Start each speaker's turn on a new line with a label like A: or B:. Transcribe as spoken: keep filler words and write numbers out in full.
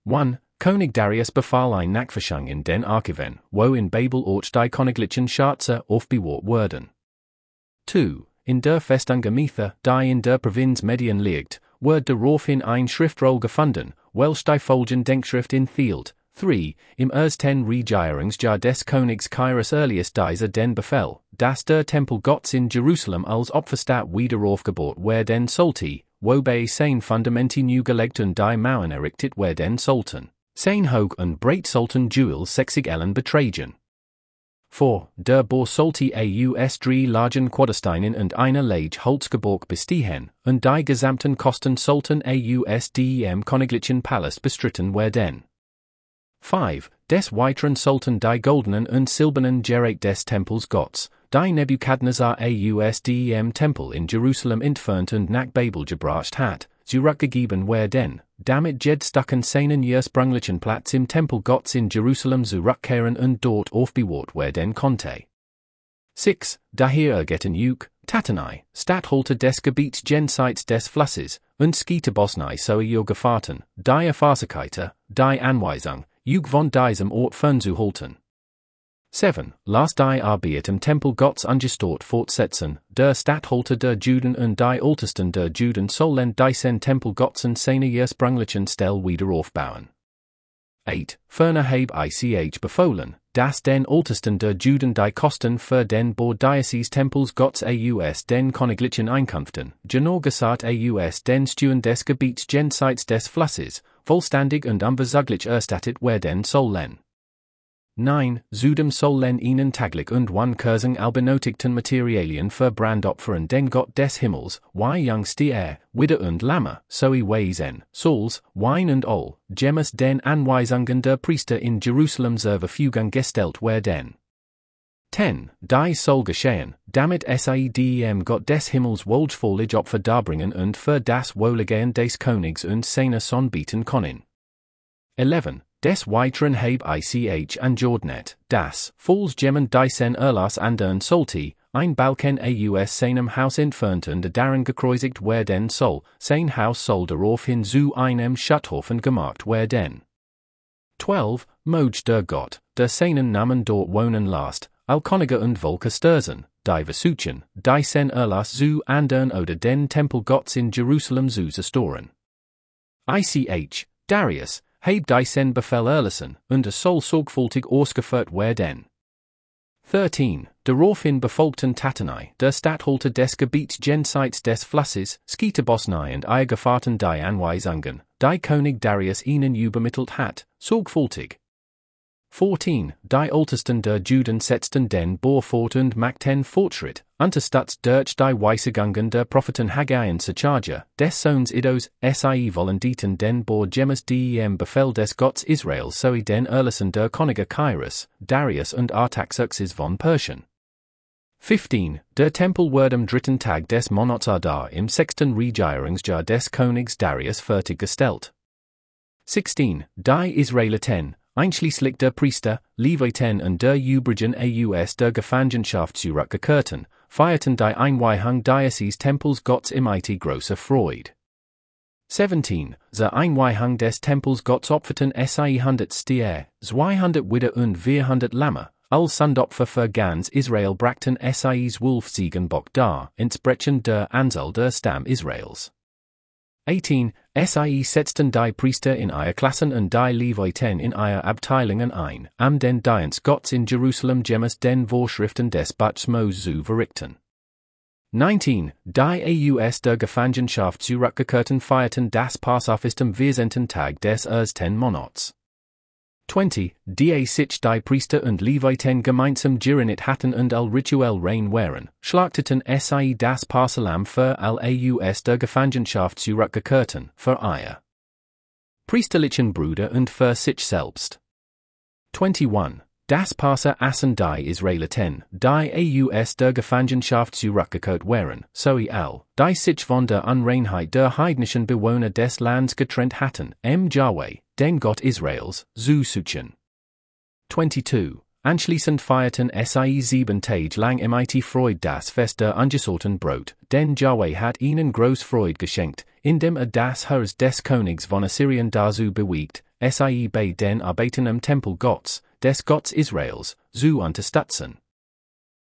A: one. König Darius befahl ein Nachforschung in den Archiven, wo in Babel Ort die Königlichen Schatze aufbewahrt wurden. zwei. In der Festung Gemetha, die in der Provinz Medien liegt, wird daraufhin ein Schriftroll gefunden, welch die folgende Denkschrift enthielt. drei. Im ersten Regierungsjahr des Königs Cyrus Aurelius dieser den Befehl, dass der Tempel Gottes in Jerusalem als Opferstadt wieder aufgebaut werden sollte, wobei sein Fundamenti neu gelegt und die Mauern errichtet werden sollten. Sein Hoch und Breit sollten Jewel sechzig Ellen betragen. vier. Der Bau sollte aus drei largen Quadersteinen und einer Lage Holzgeborg bestehen, und die gesamten Kosten sollten aus dem Königlichen Palast bestritten werden. fünf. Des Weiteren sollten die goldenen und silbernen Geräte des Tempels Gottes, die Nebukadnezar aus dem Tempel in Jerusalem entfernt und nach Babel gebracht hat, zurückgegeben werden, damit jedstacken seinen ursprünglichen Platz im Tempel Gottes in Jerusalem zurückkehren und dort aufbewahrt werden konnte. sechs. Daher ergetten Juk, Tatanai, Statthalter des Gebiets jenseits des Flusses, und Skitebosnai sowie Gefahrten, die Erfahrungskeiter, die Anweisung, Juk von diesem Ort fernzuhalten. sieben. Las die Arbeit im Tempel Gottes angestort fortsetzen, der Statthalter der Juden und die Ältesten der Juden sollen diesen Tempel Gottes in seiner ursprünglichen Stelle wieder aufbauen. acht. Ferner habe ich befohlen, dass den Ältesten der Juden die Kosten für den Bau dieses Tempels Gottes aus den königlichen Einkünften, genau gesagt aus den Steuern des Gebiets jenseits des Flusses, vollständig und unverzüglich erstattet werden sollen. neun. Zudem sollen ihnen täglich und wann Kursing all benötigten Materialien für Brandopfern den Gott des Himmels, wie Jungstier, Widder und Lamme, sowie Weisen, Souls, Wein und Öl, gemäß den Anweisungen der Priester in Jerusalem zur Verfügung gestellt werden. zehn. Dies soll geschehen, damit sie dem Gott des Himmels wohlgefällig Opfer darbringen und für das Wohlergehen des Königs und seiner Sohn bieten können. elf. Des Weiteren habe ich angeordnet, dass, falls jemand diesen Erlass andern sollte, ein Balken aus seinem Haus entfernt und darin gekreuzigt werden soll, sein Haus soll daraufhin zu einem Schutthofen gemacht werden. zwölf. Möge der Gott, der seinen Namen dort wohnen lässt, all Könige und Völker stürzen, die versuchen, diesen Erlass zu andern oder den Tempel Gottes in Jerusalem zu zerstören. Ich, Darius, habe diesen Befehl erlassen, und es soll sorgfältig ausgeführt werden. dreizehn. Daraufhin befolgten Tatanai, der Statthalter des Gebiets jenseits des Flusses, Skitebosnai und ihr Gefahrten die Anweisungen, die König Darius ihnen übermittelt hat, sorgfältig. vierzehn. Die Ältesten der Juden setzten den Bau fort und machten Fortschritt, anstatt durch die Weisungen der Propheten Haggai und Zachariah, des Sohns Iddos, sie vollendieten den Bau gemäß dem Befehl des Gottes Israels sowie den Erlassen der Könige Cyrus, Darius und Artaxerxes von Persien. fünfzehn. Der Tempel wird am dritten Tag des Monats Adar im sechsten Regierungsjahr des Königs Darius fertiggestellt. sechzehn. Die Israeliten, einschließlich der Priester, Leviten und der übrigen aus der Gefangenschaft zurückgekehrten, feierten die Einweihung dieses Tempels Gottes im mit großer Freude. siebzehn. Die Einweihung des Tempels Gottes opferten hundert Stier, zweihundert Widder und vierhundert Lamme, all Sandopfer für ganz Israel brachten sie Wolfsiegenbock dar, entsprechend der Anzahl der Stamm Israels. achtzehn. Sie setzten die Priester in ihre Klassen und die Leviten in ihre Abteilungen ein, am den Dienst Gottes in Jerusalem gemäß den Vorschriften des Bundes Mose zu verrichten. neunzehn. Die aus der Gefangenschaft zurückgekehrten feierten das Passafest am vierzehnten Tag des ersten Monats. zwanzig. Die sich die Priester und Leviten gemeinsam gerennet hatten und all rituell rein waren, schlachteten sie das Passalam für all aus der Gefangenschaft zurückgekehrten, für ihr priesterlichen Brüder und für sich selbst. einundzwanzig. Das Passa aßen die Israeliten, die aus der Gefangenschaft zurückgekehrt waren, sowie all, die sich von der Unreinheit der heidnischen Bewohner des Landes getrennt hatten, em Yahweh, den Gott Israels, zu suchen. zweiundzwanzig. Anschließend feierten sie sieben Tage lang mit Freude das Fest der ungesäuerten Brot, denn Yahweh hat ihnen groß Freude geschenkt, indem er das Herz des Königs von Assyrien dazu bewegt, sie bei den Arbeiten am Tempel Gottes, des Gottes Israels, zu unterstützen.